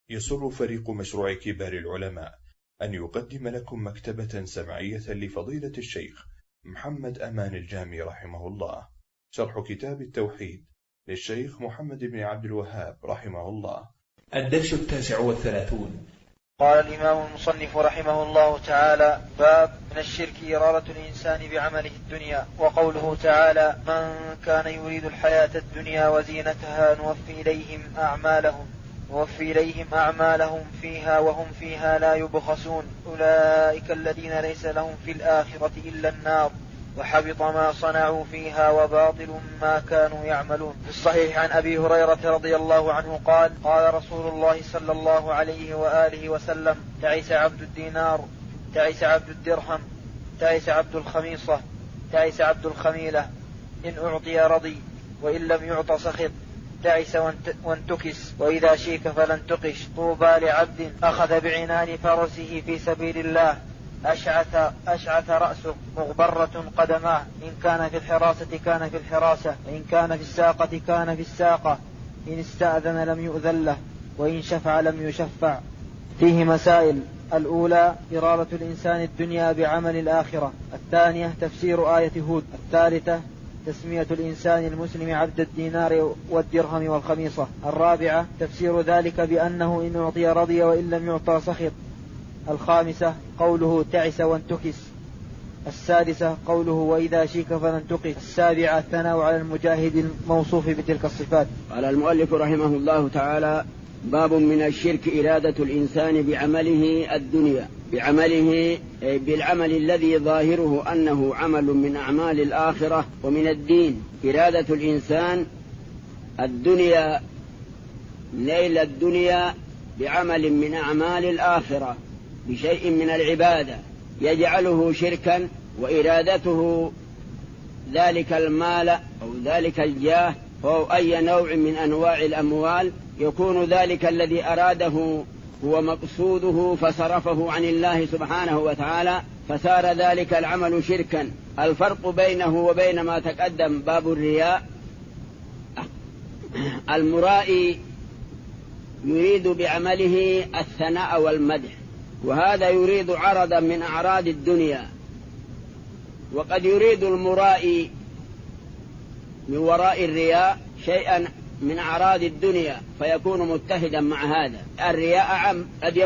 يسر فريق مشروع كبار العلماء أن يقدم لكم مكتبة سمعية لفضيلة الشيخ محمد أمان الجامي رحمه الله، شرح كتاب التوحيد للشيخ محمد بن عبد الوهاب رحمه الله. الدرس 39. قال الإمام المصنف رحمه الله تعالى: باب من الشرك إرادة الإنسان بعمله الدنيا. وقوله تعالى: من كان يريد الحياة الدنيا وزينتها نوفي إليهم أعمالهم فيها وهم فيها لا يبخسون، أولئك الذين ليس لهم في الآخرة إلا النار وحبط ما صنعوا فيها وباطل ما كانوا يعملون. في الصحيح عن أبي هريرة رضي الله عنه قال: قال رسول الله صلى الله عليه وآله وسلم: تعس عبد الدينار، تعس عبد الدرهم، تعس عبد الخميصة، تعس عبد الخميلة، إن أعطي رضي وإن لم يعط سخط، تعس وانتكس، وإذا شيك فلن تقش. طوبى لعبد أخذ بعنان فرسه في سبيل الله، أشعث رأسه، مغبرة قدماه، إن كان في الحراسة كان في الحراسة، وإن كان في الساقة كان في الساقة، إن استأذن لم يؤذن له، وإن شفع لم يشفع. فيه مسائل: الأولى إرادة الإنسان الدنيا بعمل الآخرة. الثانية تفسير آية هود. الثالثة تسمية الإنسان المسلم عبد الدينار والدرهم والخميصة. الرابعة تفسير ذلك بأنه إن أعطي رضي وإن لم يعطى سخط. الخامسة قوله تعس وانتكس. السادسة قوله وإذا شيك فلن تقس. السابعة الثناء على المجاهد الموصوف بتلك الصفات. قال المؤلف رحمه الله تعالى: باب من الشرك إرادة الإنسان بعمله الدنيا، بالعمل الذي ظاهره أنه عمل من أعمال الآخرة ومن الدين. إرادة الإنسان الدنيا، نيل الدنيا بعمل من أعمال الآخرة بشيء من العبادة يجعله شركا، وإرادته ذلك المال أو ذلك الجاه أو أي نوع من أنواع الأموال، يكون ذلك الذي أراده هو مقصوده فصرفه عن الله سبحانه وتعالى، فصار ذلك العمل شركا. الفرق بينه وبين ما تقدم باب الرياء: المرائي يريد بعمله الثناء والمدح، وهذا يريد عرضا من أعراض الدنيا. وقد يريد المرائي من وراء الرياء شيئا من أعراض الدنيا فيكون متحدا مع هذا. الرياء عم،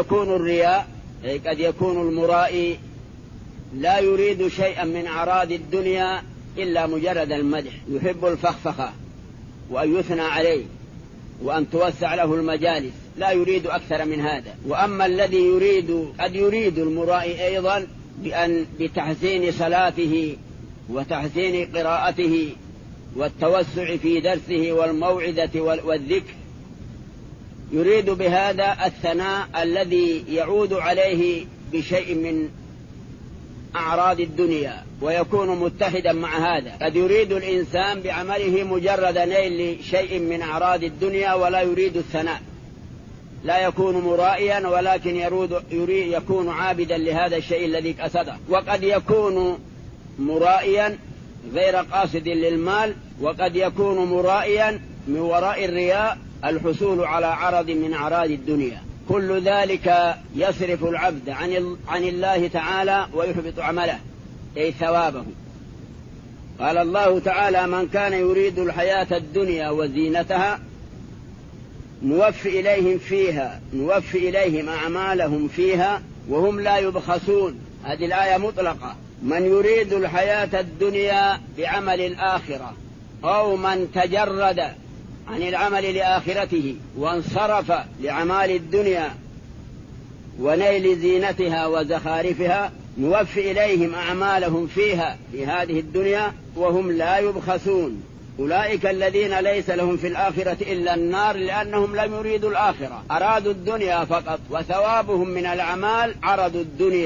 قد يكون المرائي لا يريد شيئا من أعراض الدنيا إلا مجرد المدح، يحب الفخفخة وأن يثنى عليه وأن توسع له المجالس، لا يريد أكثر من هذا. وأما الذي قد يريد المرائي أيضا بتحسين صلاته وتحسين قراءته والتوسع في درسه والموعظة والذكر، يريد بهذا الثناء الذي يعود عليه بشيء من أعراض الدنيا ويكون متحدا مع هذا. قد يريد الإنسان بعمله مجرد نيل شيء من أعراض الدنيا ولا يريد الثناء، لا يكون مرائيا ولكن يكون عابدا لهذا الشيء الذي قصده. وقد يكون مرائيا غير قاصد للمال، وقد يكون مرائيا من وراء الرياء الحصول على عرض من أعراض الدنيا. كل ذلك يصرف العبد عن الله تعالى ويحبط عمله أي ثوابه. قال الله تعالى: من كان يريد الحياة الدنيا وزينتها نوفي إليهم أعمالهم فيها وهم لا يبخسون. هذه الآية مطلقة. من يريد الحياة الدنيا بعمل الآخرة، أو من تجرد عن العمل لآخرته وانصرف لعمال الدنيا ونيل زينتها وزخارفها، نوفي إليهم أعمالهم فيها في هذه الدنيا وهم لا يبخسون. أولئك الذين ليس لهم في الآخرة إلا النار، لأنهم لم يريدوا الآخرة، أرادوا الدنيا فقط، وثوابهم من الأعمال عرض الدنيا.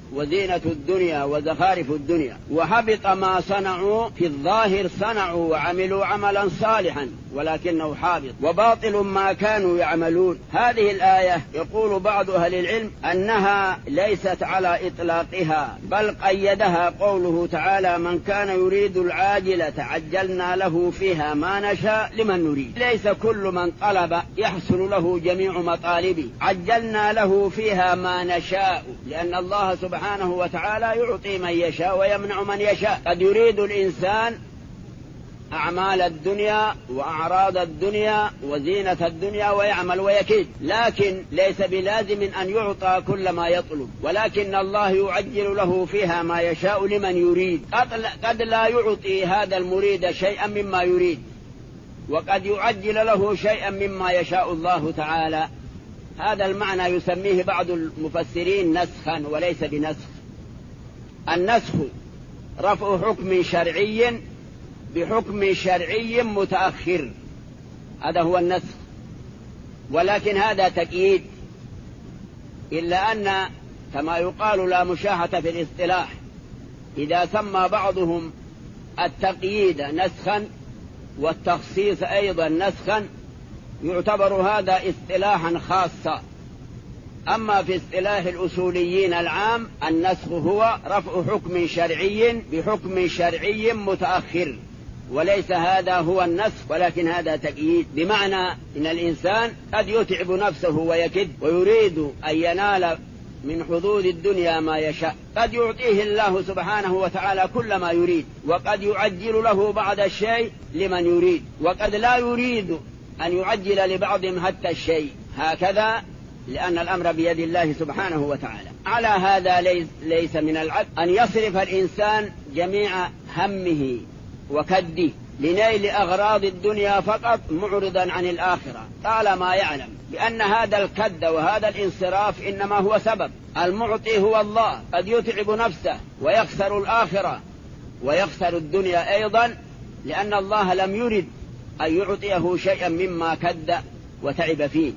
وزينة الدنيا وزخارف الدنيا. وحبط ما صنعوا، في الظاهر صنعوا وعملوا عملا صالحا ولكنه حابط، وباطل ما كانوا يعملون. هذه الآية يقول بعض أهل العلم أنها ليست على إطلاقها، بل قيدها قوله تعالى: من كان يريد العاجلة عجلنا له فيها ما نشاء لمن نريد. ليس كل من طلب يحصل له جميع مطالبه، عجلنا له فيها ما نشاء، لأن الله سبحانه وتعالى يعطي من يشاء ويمنع من يشاء. قد يريد الإنسان أعمال الدنيا وأعراض الدنيا وزينة الدنيا ويعمل ويكيد، لكن ليس بلازم أن يعطى كل ما يطلب، ولكن الله يعجل له فيها ما يشاء لمن يريد. قد لا يعطي هذا المريد شيئا مما يريد، وقد يعجل له شيئا مما يشاء الله تعالى. هذا المعنى يسميه بعض المفسرين نسخا وليس بنسخ. النسخ رفع حكم شرعي بحكم شرعي متأخر، هذا هو النسخ، ولكن هذا تقييد، إلا أن كما يقال لا مشاحة في الاصطلاح، إذا سمى بعضهم التقييد نسخا والتخصيص أيضا نسخا يعتبر هذا اصطلاحا خاصا. أما في اصطلاح الأصوليين العام النسخ هو رفع حكم شرعي بحكم شرعي متأخر، وليس هذا هو النسخ، ولكن هذا تقييد، بمعنى إن الإنسان قد يتعب نفسه ويكد ويريد أن ينال من حظوظ الدنيا ما يشاء، قد يعطيه الله سبحانه وتعالى كل ما يريد، وقد يعجل له بعض الشيء لمن يريد، وقد لا يريد أن يعجل لبعضهم حتى الشيء، هكذا، لأن الأمر بيد الله سبحانه وتعالى. على هذا ليس من العدل أن يصرف الإنسان جميع همه وكده لنيل أغراض الدنيا فقط معرضا عن الآخرة، طالما يعلم بأن هذا الكد وهذا الانصراف إنما هو سبب. المعطي هو الله، قد يتعب نفسه ويخسر الآخرة ويخسر الدنيا أيضا، لأن الله لم يرد أن يعطيه شيئا مما كد وتعب فيه.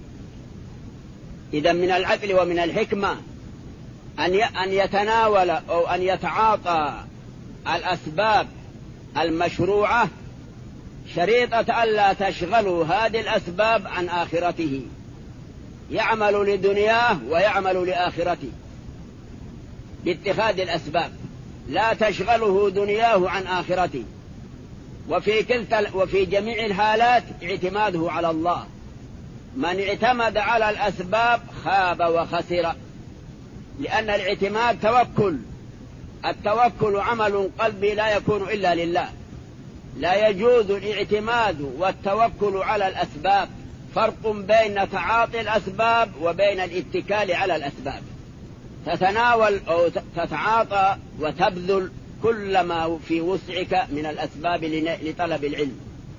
إذا من العقل ومن الحكمة أن يتناول أو أن يتعاطى الأسباب المشروعة، شريطة ألا تشغلوا هذه الأسباب عن آخرته، يعمل لدنياه ويعمل لآخرته باتخاذ الأسباب، لا تشغله دنياه عن آخرته. وفي جميع الحالات اعتماده على الله. من اعتمد على الأسباب خاب وخسر، لأن الاعتماد توكل، التوكل عمل قلبي لا يكون إلا لله، لا يجوز الاعتماد والتوكل على الأسباب. فرق بين تعاطي الأسباب وبين الاتكال على الأسباب. تتناول أو تتعاطى وتبذل كل ما في وسعك من الأسباب لطلب العلم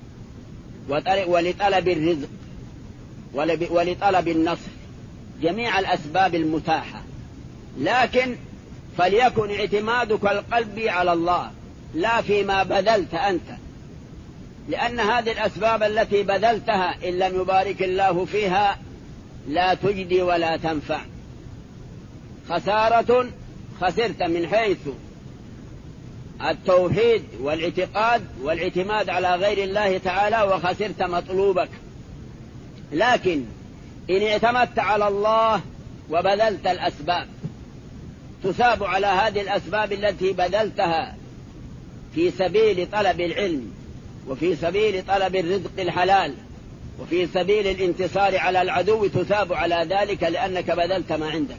ولطلب الرزق ولطلب النصر، جميع الأسباب المتاحة، لكن فليكن اعتمادك القلبي على الله لا فيما بذلت أنت، لأن هذه الأسباب التي بذلتها إن لم يبارك الله فيها لا تجدي ولا تنفع. خسارة، خسرت من حيث التوحيد والاعتقاد والاعتماد على غير الله تعالى، وخسرت مطلوبك. لكن إن اعتمدت على الله وبذلت الأسباب تثاب على هذه الأسباب التي بذلتها في سبيل طلب العلم، وفي سبيل طلب الرزق الحلال، وفي سبيل الانتصار على العدو، تثاب على ذلك لأنك بذلت ما عندك.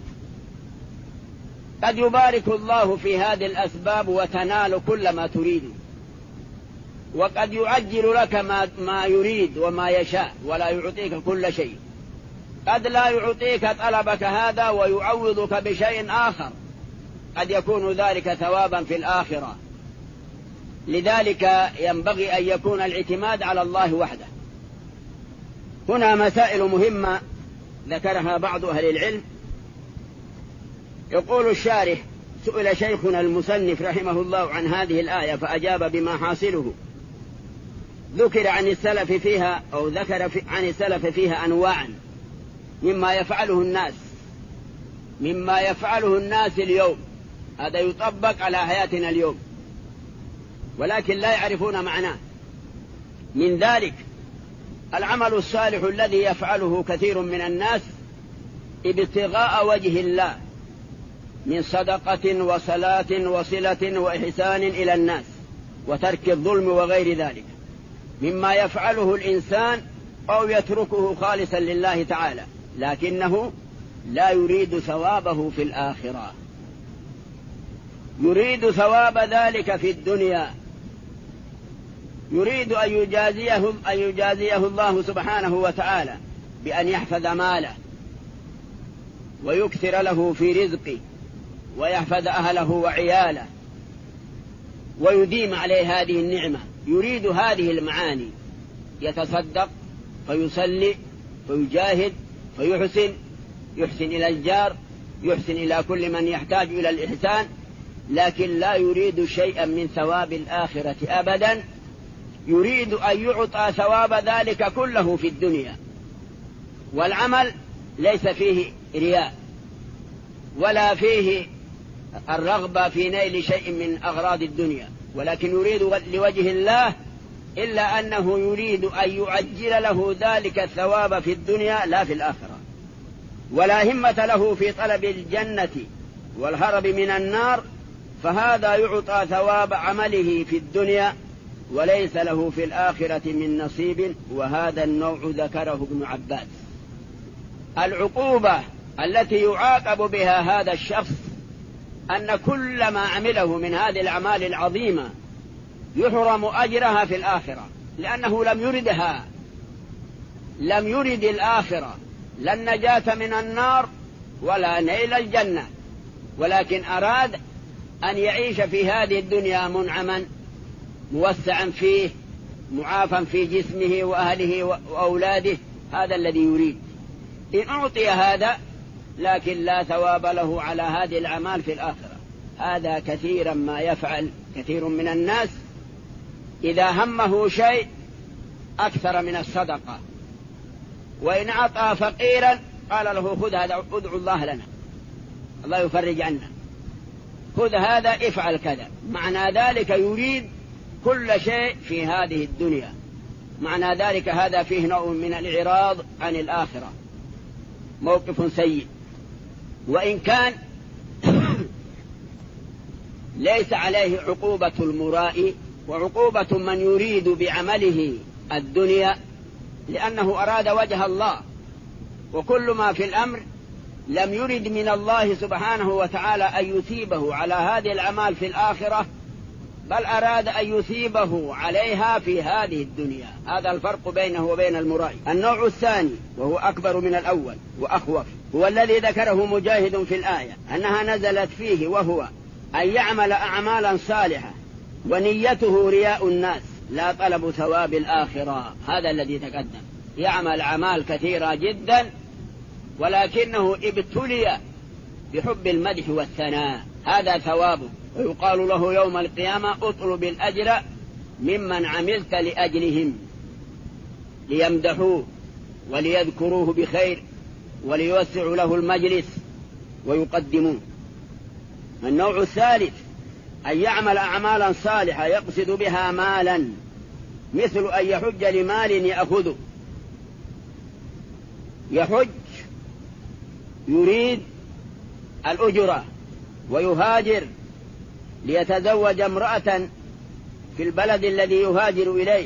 قد يبارك الله في هذه الأسباب وتنال كل ما تريد، وقد يعجل لك ما يريد وما يشاء ولا يعطيك كل شيء. قد لا يعطيك طلبك هذا ويعوضك بشيء آخر، قد يكون ذلك ثوابا في الآخرة. لذلك ينبغي أن يكون الاعتماد على الله وحده. هنا مسائل مهمة ذكرها بعض أهل العلم. يقول الشارح: سئل شيخنا المصنف رحمه الله عن هذه الآية فأجاب بما حاصله. ذكر عن السلف فيها أو ذكر عن السلف فيها أنواعا مما يفعله الناس اليوم، هذا يطبق على حياتنا اليوم، ولكن لا يعرفون معناه. من ذلك العمل الصالح الذي يفعله كثير من الناس ابتغاء وجه الله من صدقة وصلاة وصلة وإحسان إلى الناس وترك الظلم وغير ذلك مما يفعله الإنسان أو يتركه خالصا لله تعالى، لكنه لا يريد ثوابه في الآخرة، يريد ثواب ذلك في الدنيا، يريد أن يجازيه الله سبحانه وتعالى بأن يحفظ ماله ويكثر له في رزقه ويحفظ أهله وعياله ويديم عليه هذه النعمة، يريد هذه المعاني، يتصدق فيصلي فيجاهد فيحسن، يحسن إلى الجار، يحسن إلى كل من يحتاج إلى الإحسان، لكن لا يريد شيئا من ثواب الآخرة أبدا، يريد أن يعطى ثواب ذلك كله في الدنيا. والعمل ليس فيه رياء ولا فيه الرغبة في نيل شيء من أغراض الدنيا، ولكن يريد لوجه الله، إلا أنه يريد أن يعجل له ذلك الثواب في الدنيا لا في الآخرة، ولا همة له في طلب الجنة والهرب من النار، فهذا يعطى ثواب عمله في الدنيا وليس له في الآخرة من نصيب. وهذا النوع ذكره ابن عباس. العقوبة التي يعاقب بها هذا الشخص أن كل ما عمله من هذه الأعمال العظيمة يحرم أجرها في الآخرة، لأنه لم يردها، لم يرد الآخرة، لا النجاة من النار ولا نيل الجنة، ولكن أراد أن يعيش في هذه الدنيا منعما موسعا فيه، معافا في جسمه وأهله وأولاده، هذا الذي يريد. إن أعطي هذا لكن لا ثواب له على هذه الأعمال في الآخرة. هذا كثيرا ما يفعل كثير من الناس، إذا همه شيء أكثر من الصدقة، وإن أعطى فقيرا قال له خذ هذا ادعو الله لنا، الله يفرج عنا، خذ هذا افعل كذا، معنى ذلك يريد كل شيء في هذه الدنيا، معنى ذلك هذا فيه نوع من الإعراض عن الآخرة، موقف سيء. وإن كان ليس عليه عقوبة المرائي وعقوبة من يريد بعمله الدنيا، لأنه أراد وجه الله، وكل ما في الأمر لم يرد من الله سبحانه وتعالى أن يثيبه على هذه الأعمال في الآخرة، بل أراد أن يثيبه عليها في هذه الدنيا. هذا الفرق بينه وبين المرائي. النوع الثاني وهو أكبر من الأول وأخوف، هو الذي ذكره مجاهد في الآية أنها نزلت فيه، وهو أن يعمل أعمالا صالحة ونيته رياء الناس لا طلب ثواب الآخرة. هذا الذي تقدم، يعمل أعمال كثيرة جدا ولكنه ابتلي بحب المدح والثناء، هذا ثوابه، ويقال له يوم القيامة اطلب الأجر ممن عملت لأجلهم، ليمدحوه وليذكروه بخير وليوسعوا له المجلس ويقدموه. النوع الثالث أن يعمل أعمالا صالحة يقصد بها مالا، مثل أن يحج لمال يأخذه، يحج يريد الأجرة ويهاجر ليتزوج امرأة في البلد الذي يهاجر إليه،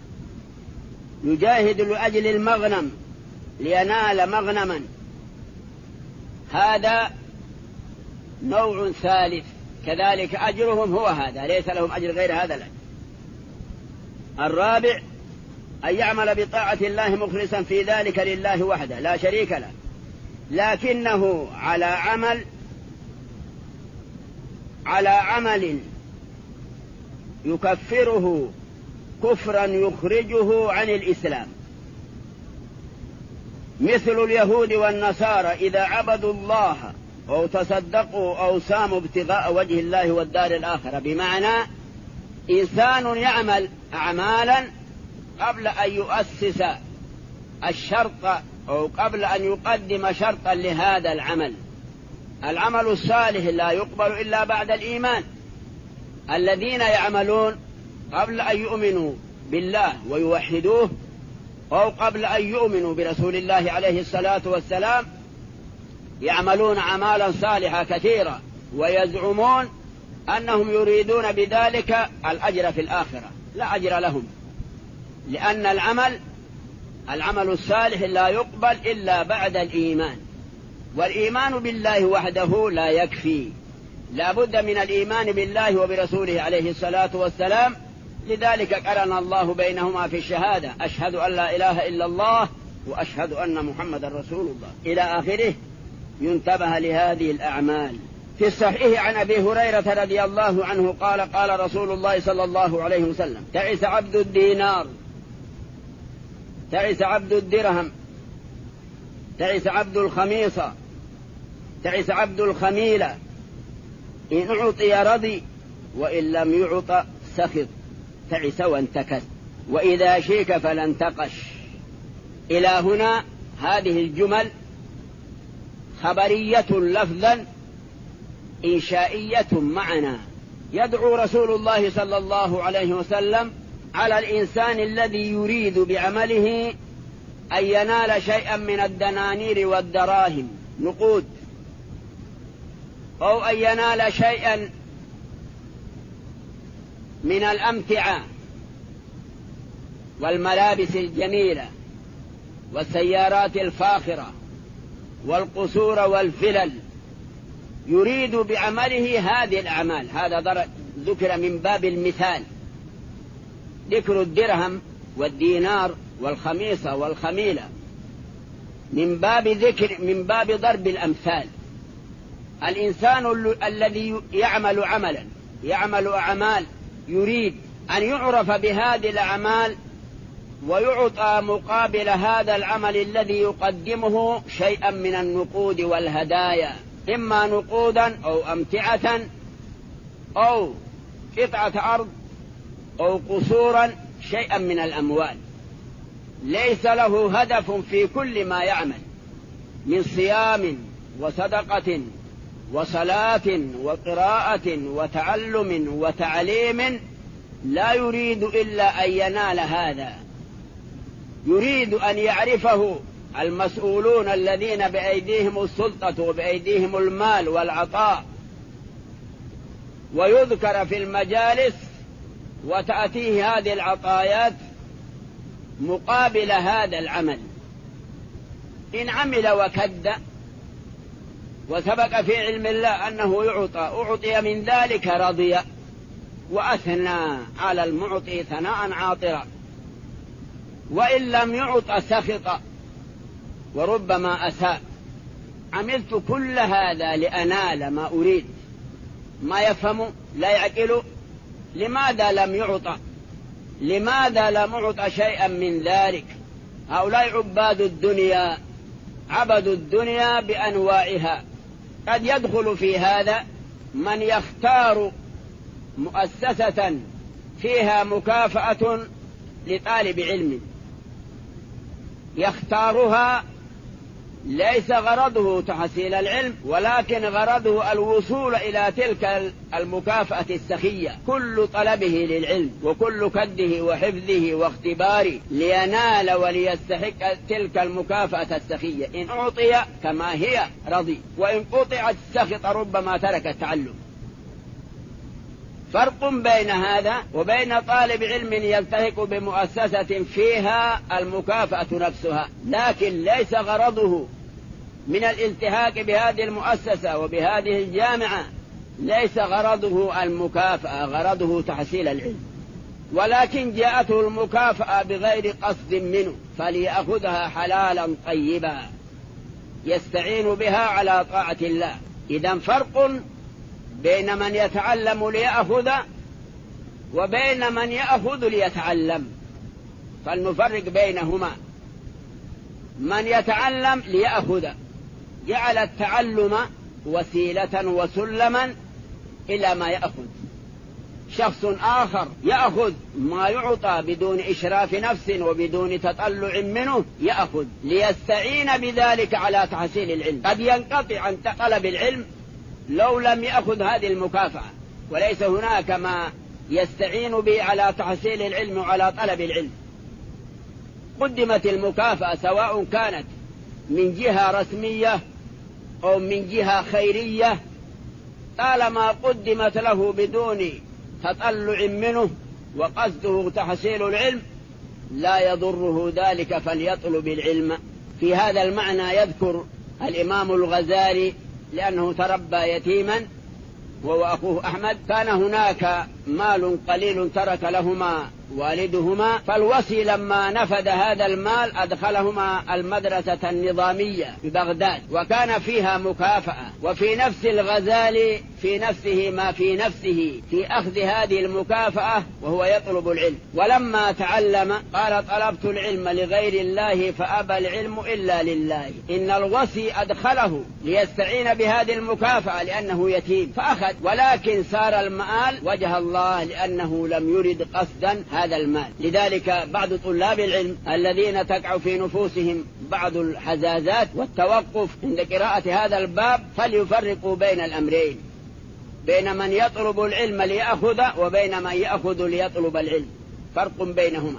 يجاهد لأجل المغنم لينال مغنما، هذا نوع ثالث، كذلك أجرهم هو هذا، ليس لهم أجر غير هذا له. الرابع أن يعمل بطاعة الله مخلصا في ذلك لله وحده لا شريك له، لكنه على عمل يكفره كفرا يخرجه عن الإسلام، مثل اليهود والنصارى إذا عبدوا الله أو تصدقوا أو ساموا ابتغاء وجه الله والدار الآخرة، بمعنى إنسان يعمل أعمالا قبل أن يؤسس الشرط أو قبل أن يقدم شرطا لهذا العمل، العمل الصالح لا يقبل إلا بعد الإيمان. الذين يعملون قبل أن يؤمنوا بالله ويوحدوه، أو قبل أن يؤمنوا برسول الله عليه الصلاة والسلام، يعملون أعمالا صالحة كثيرة ويزعمون أنهم يريدون بذلك الأجر في الآخرة. لا أجر لهم، لأن العمل الصالح لا يقبل إلا بعد الإيمان، والإيمان بالله وحده لا يكفي، لا بد من الإيمان بالله وبرسوله عليه الصلاة والسلام. لذلك قرن الله بينهما في الشهادة: أشهد أن لا إله إلا الله وأشهد أن محمد رسول الله، إلى آخره. ينتبه لهذه الأعمال. في الصحيح عن أبي هريرة رضي الله عنه قال: قال رسول الله صلى الله عليه وسلم: تعس عبد الدينار، تعس عبد الدرهم، تعس عبد الخميصة، تعس عبد الخميلة، إن أعطي رضي وإن لم يعط سخط، تعس وانتكس، وإذا شيك فلا انتقش. إلى هنا هذه الجمل خبرية لفظا إنشائية معنا. يدعو رسول الله صلى الله عليه وسلم على الإنسان الذي يريد بعمله أن ينال شيئا من الدنانير والدراهم نقود، أو أن ينال شيئا من الأمتعة والملابس الجميلة والسيارات الفاخرة والقصور والفلل، يريد بعمله هذه الأعمال. هذا ذكر من باب المثال، ذكر الدرهم والدينار والخميصة والخميلة من باب ضرب الأمثال. الإنسان الذي يعمل أعمال يريد أن يعرف بهذه الأعمال ويعطى مقابل هذا العمل الذي يقدمه شيئا من النقود والهدايا، إما نقودا أو أمتعة أو قطعة أرض أو قصورا، شيئا من الأموال. ليس له هدف في كل ما يعمل من صيام وصدقة وصلاة وقراءة وتعلم وتعليم، لا يريد إلا أن ينال هذا، يريد أن يعرفه المسؤولون الذين بأيديهم السلطة وبأيديهم المال والعطاء، ويذكر في المجالس وتأتيه هذه العطايات مقابل هذا العمل. إن عمل وكد وسبق في علم الله أنه أعطي من ذلك رضي وأثنى على المعطي ثناء عاطرا، وإن لم يعط سخط وربما أساء. عملت كل هذا لأنال ما أريد. ما يفهم لا يعقل. لماذا لم يعط؟ لماذا لم يعط شيئا من ذلك؟ هؤلاء عباد الدنيا عبدوا الدنيا بأنواعها. قد يدخل في هذا من يختار مؤسسة فيها مكافأة لطالب علم، يختارها ليس غرضه تحصيل العلم، ولكن غرضه الوصول إلى تلك المكافأة السخية، كل طلبه للعلم وكل كده وحفظه واختباره لينال وليستحق تلك المكافأة السخية. إن أعطي كما هي رضي، وإن قطعت سخط، ربما ترك التعلم. فرق بين هذا وبين طالب علم يلتحق بمؤسسة فيها المكافأة نفسها، لكن ليس غرضه من الالتحاق بهذه المؤسسة وبهذه الجامعة، ليس غرضه المكافأة، غرضه تحصيل العلم، ولكن جاءته المكافأة بغير قصد منه، فليأخذها حلالا طيبا يستعين بها على طاعة الله. إذن فرق بين من يتعلم ليأخذ وبين من يأخذ ليتعلم، فلنفرق بينهما. من يتعلم ليأخذ جعل التعلم وسيلة وسلما إلى ما يأخذ، شخص آخر يأخذ ما يعطى بدون إشراف نفس وبدون تطلع منه، يأخذ ليستعين بذلك على تحصيل العلم. قد ينقطع عن طلب العلم لو لم يأخذ هذه المكافأة، وليس هناك ما يستعين به على تحصيل العلم وعلى طلب العلم. قدمت المكافأة سواء كانت من جهة رسمية أو من جهة خيرية، طالما قدمت له بدون تطلع منه وقصده تحصيل العلم لا يضره ذلك فليطلب العلم. في هذا المعنى يذكر الإمام الغزالي لأنه تربى يتيما وهو أخوه أحمد، كان هناك مال قليل ترك لهما والدهما، فالوصي لما نفذ هذا المال أدخلهما المدرسة النظامية ببغداد، وكان فيها مكافأة. وفي نفس الغزالي في نفسه ما في نفسه في أخذ هذه المكافأة وهو يطلب العلم. ولما تعلم قال: طلبت العلم لغير الله فأبى العلم إلا لله. إن الوصي أدخله ليستعين بهذه المكافأة لأنه يتيم فأخذ، ولكن صار المآل وجه الله لأنه لم يرد قصدا هذا المال. لذلك بعض طلاب العلم الذين تقع في نفوسهم بعض الحزازات والتوقف عند قراءة هذا الباب فليفرقوا بين الأمرين، بين من يطلب العلم ليأخذ وبين من يأخذ ليطلب العلم، فرق بينهما.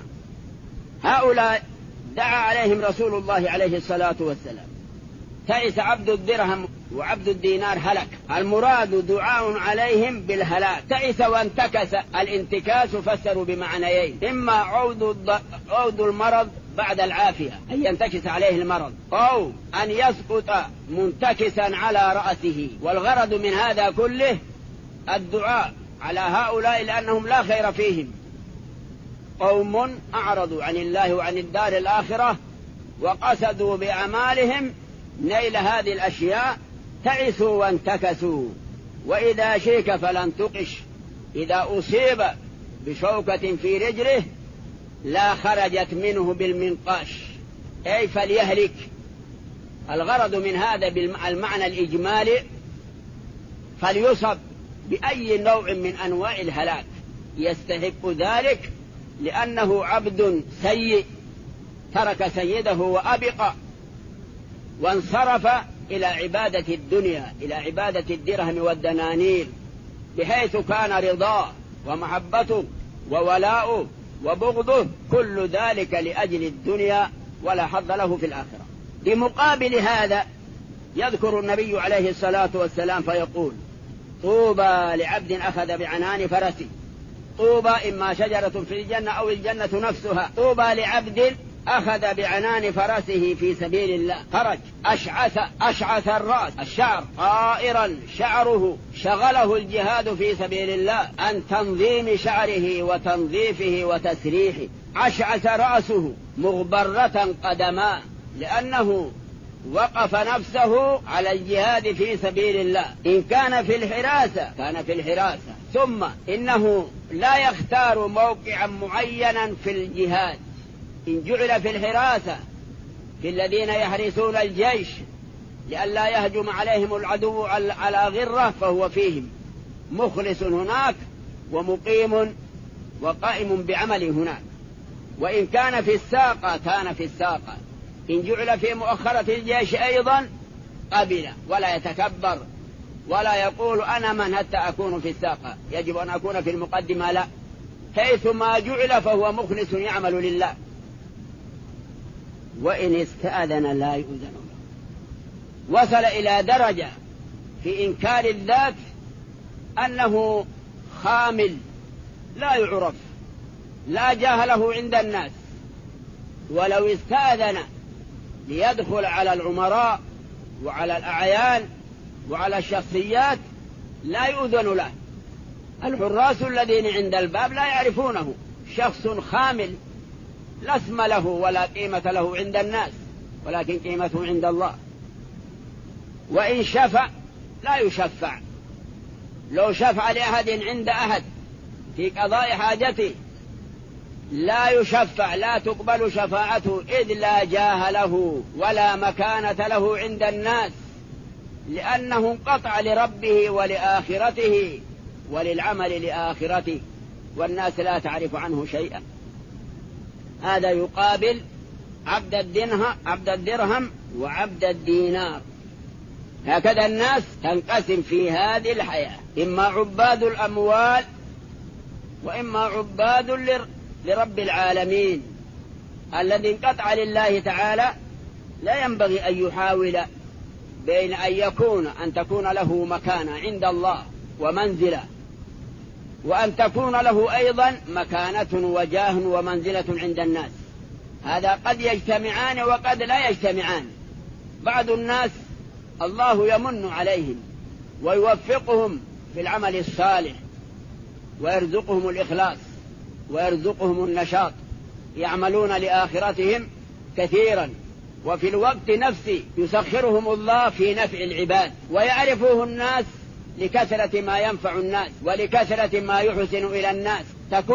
هؤلاء دعا عليهم رسول الله عليه الصلاة والسلام: تعس عبد الدرهم وعبد الدينار هلك. المراد دعاء عليهم بالهلاك. تعس وانتكس. الانتكاس فسروا بمعنيين: إما عود المرض بعد العافية، أن ينتكس عليه المرض، أو أن يسقط منتكسا على رأسه. والغرض من هذا كله الدعاء على هؤلاء لأنهم لا خير فيهم، قوم أعرضوا عن الله وعن الدار الآخرة وقصدوا بأعمالهم نيل هذه الأشياء، تعسوا وانتكسوا. وإذا شيك فلن تقش، إذا أصيب بشوكة في رجله لا خرجت منه بالمنقاش، أي فليهلك. الغرض من هذا بالمعنى الإجمالي فليصب بأي نوع من أنواع الهلاك، يستحق ذلك لأنه عبد سيء ترك سيده وأبق وانصرف إلى عبادة الدنيا، إلى عبادة الدرهم والدنانير، بحيث كان رضاه ومحبته وولاؤه وبغضه كل ذلك لأجل الدنيا ولا حظ له في الآخرة. بمقابل هذا يذكر النبي عليه الصلاة والسلام فيقول: طوبى لعبد أخذ بعنان فرسه. طوبى إما شجرة في الجنة أو الجنة نفسها. طوبى لعبد أخذ بعنان فرسه في سبيل الله، خرج أشعث الرأس، الشعر طائرا شعره، شغله الجهاد في سبيل الله عن تنظيم شعره وتنظيفه وتسريحه. أشعث رأسه مغبرة قدماه، لأنه وقف نفسه على الجهاد في سبيل الله. إن كان في الحراسة كان في الحراسة، ثم إنه لا يختار موقعا معينا في الجهاد. إن جعل في الحراسة في الذين يحرسون الجيش لئلا يهجم عليهم العدو على غرة فهو فيهم، مخلص هناك ومقيم وقائم بعمل هناك. وإن كان في الساقة كان في الساقة. إن جعل في مؤخرة الجيش أيضا قبل، ولا يتكبر ولا يقول أنا من حتى أكون في الساقة، يجب أن أكون في المقدمة، لا، حيث ما جعل فهو مخلص يعمل لله. وإن استأذن لا يؤذن له. وصل إلى درجة في إنكار الذات أنه خامل لا يعرف، لا جاه له عند الناس، ولو استأذن ليدخل على العمراء وعلى الأعيان وعلى الشخصيات لا يؤذن له. الحراس الذين عند الباب لا يعرفونه، شخص خامل لا اسم له ولا قيمة له عند الناس، ولكن قيمته عند الله. وإن شفع لا يشفع، لو شفع لأحد عند أحد في قضاء حاجته لا يشفع، لا تقبل شفاعته، إذ لا جاه له ولا مكانة له عند الناس، لأنه انقطع لربه ولآخرته وللعمل لآخرته، والناس لا تعرف عنه شيئا. هذا يقابل عبد الدرهم وعبد الدينار. هكذا الناس تنقسم في هذه الحياة، إما عباد الأموال وإما عباد لرب العالمين الذي انقطع لله تعالى. لا ينبغي أن يحاول بين أن تكون له مكانة عند الله ومنزلة، وأن تكون له أيضا مكانة وجاه ومنزلة عند الناس. هذا قد يجتمعان وقد لا يجتمعان. بعض الناس الله يمن عليهم ويوفقهم في العمل الصالح ويرزقهم الإخلاص ويرزقهم النشاط، يعملون لآخرتهم كثيرا، وفي الوقت نفسه يسخرهم الله في نفع العباد، ويعرفه الناس لكثرة ما ينفع الناس ولكثرة ما يحسن إلى الناس.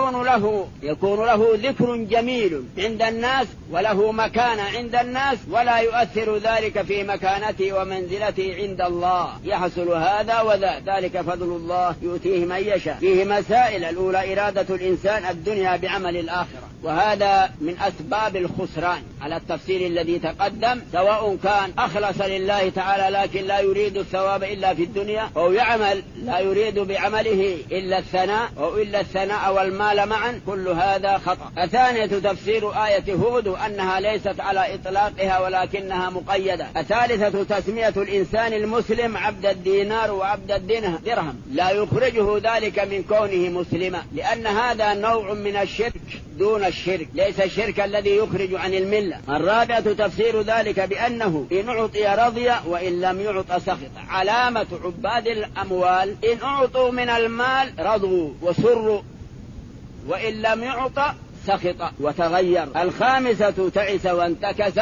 يكون له ذكر جميل عند الناس وله مكانة عند الناس، ولا يؤثر ذلك في مكانته ومنزلته عند الله. يحصل هذا وذا، ذلك فضل الله يؤتيه من يشاء. فيه مسائل: الأولى إرادة الإنسان الدنيا بعمل الآخرة، وهذا من أسباب الخسران على التفسير الذي تقدم، سواء كان أخلص لله تعالى لكن لا يريد الثواب إلا في الدنيا، أو يعمل لا يريد بعمله إلا الثناء أو إلا الثناء والمال معا، كل هذا خطأ. الثانية تفسير آية هود أنها ليست على إطلاقها ولكنها مقيدة. الثالثة تسمية الإنسان المسلم عبد الدينار وعبد الدرهم، لا يخرجه ذلك من كونه مسلما، لأن هذا نوع من الشرك دون الشرك، ليس الشرك الذي يخرج عن الملة. الرابعة تفسير ذلك بأنه إن أعطي رضي وإن لم يعط سخط. علامة عباد الأموال إن أعطوا من المال رضوا وسروا، وإن لم يعط سخط وتغير. الخامسة تعس وانتكس،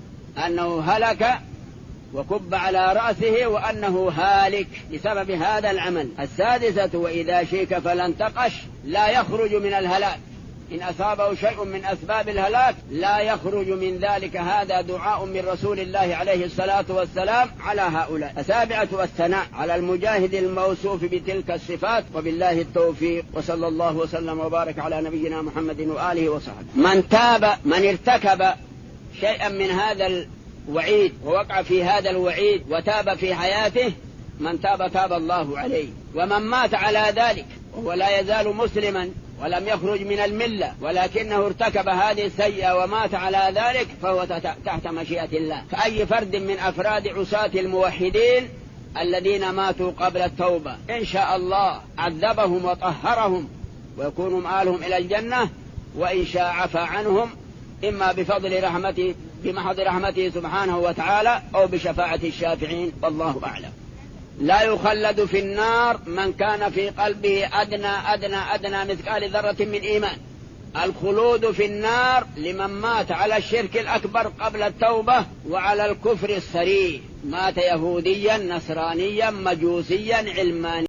أنه هلك وكب على رأسه وأنه هالك بسبب هذا العمل. السادسة وإذا شيك فلانتقش، لا يخرج من الهلاك. إن أصابه شيء من أسباب الهلاك لا يخرج من ذلك. هذا دعاء من رسول الله عليه الصلاة والسلام على هؤلاء. السابعة الثناء على المجاهد الموصوف بتلك الصفات. وبالله التوفيق، وصلى الله وسلم وبارك على نبينا محمد وآله وصحبه. من ارتكب شيئا من هذا الوعيد ووقع في هذا الوعيد وتاب في حياته، من تاب الله عليه. ومن مات على ذلك وهو لا يزال مسلما ولم يخرج من الملة ولكنه ارتكب هذه السيئة ومات على ذلك، فهو تحت مشيئة الله، كأي فرد من أفراد عصاة الموحدين الذين ماتوا قبل التوبة. إن شاء الله عذبهم وطهرهم ويكون مآلهم إلى الجنة، وإن شاء عفى عنهم، إما بفضل رحمته بمحض رحمته سبحانه وتعالى أو بشفاعة الشافعين، والله أعلم. لا يخلد في النار من كان في قلبه أدنى مثقال ذرة من إيمان. الخلود في النار لمن مات على الشرك الأكبر قبل التوبة وعلى الكفر الصريح، مات يهوديا نصرانيا مجوسيا علمانيا.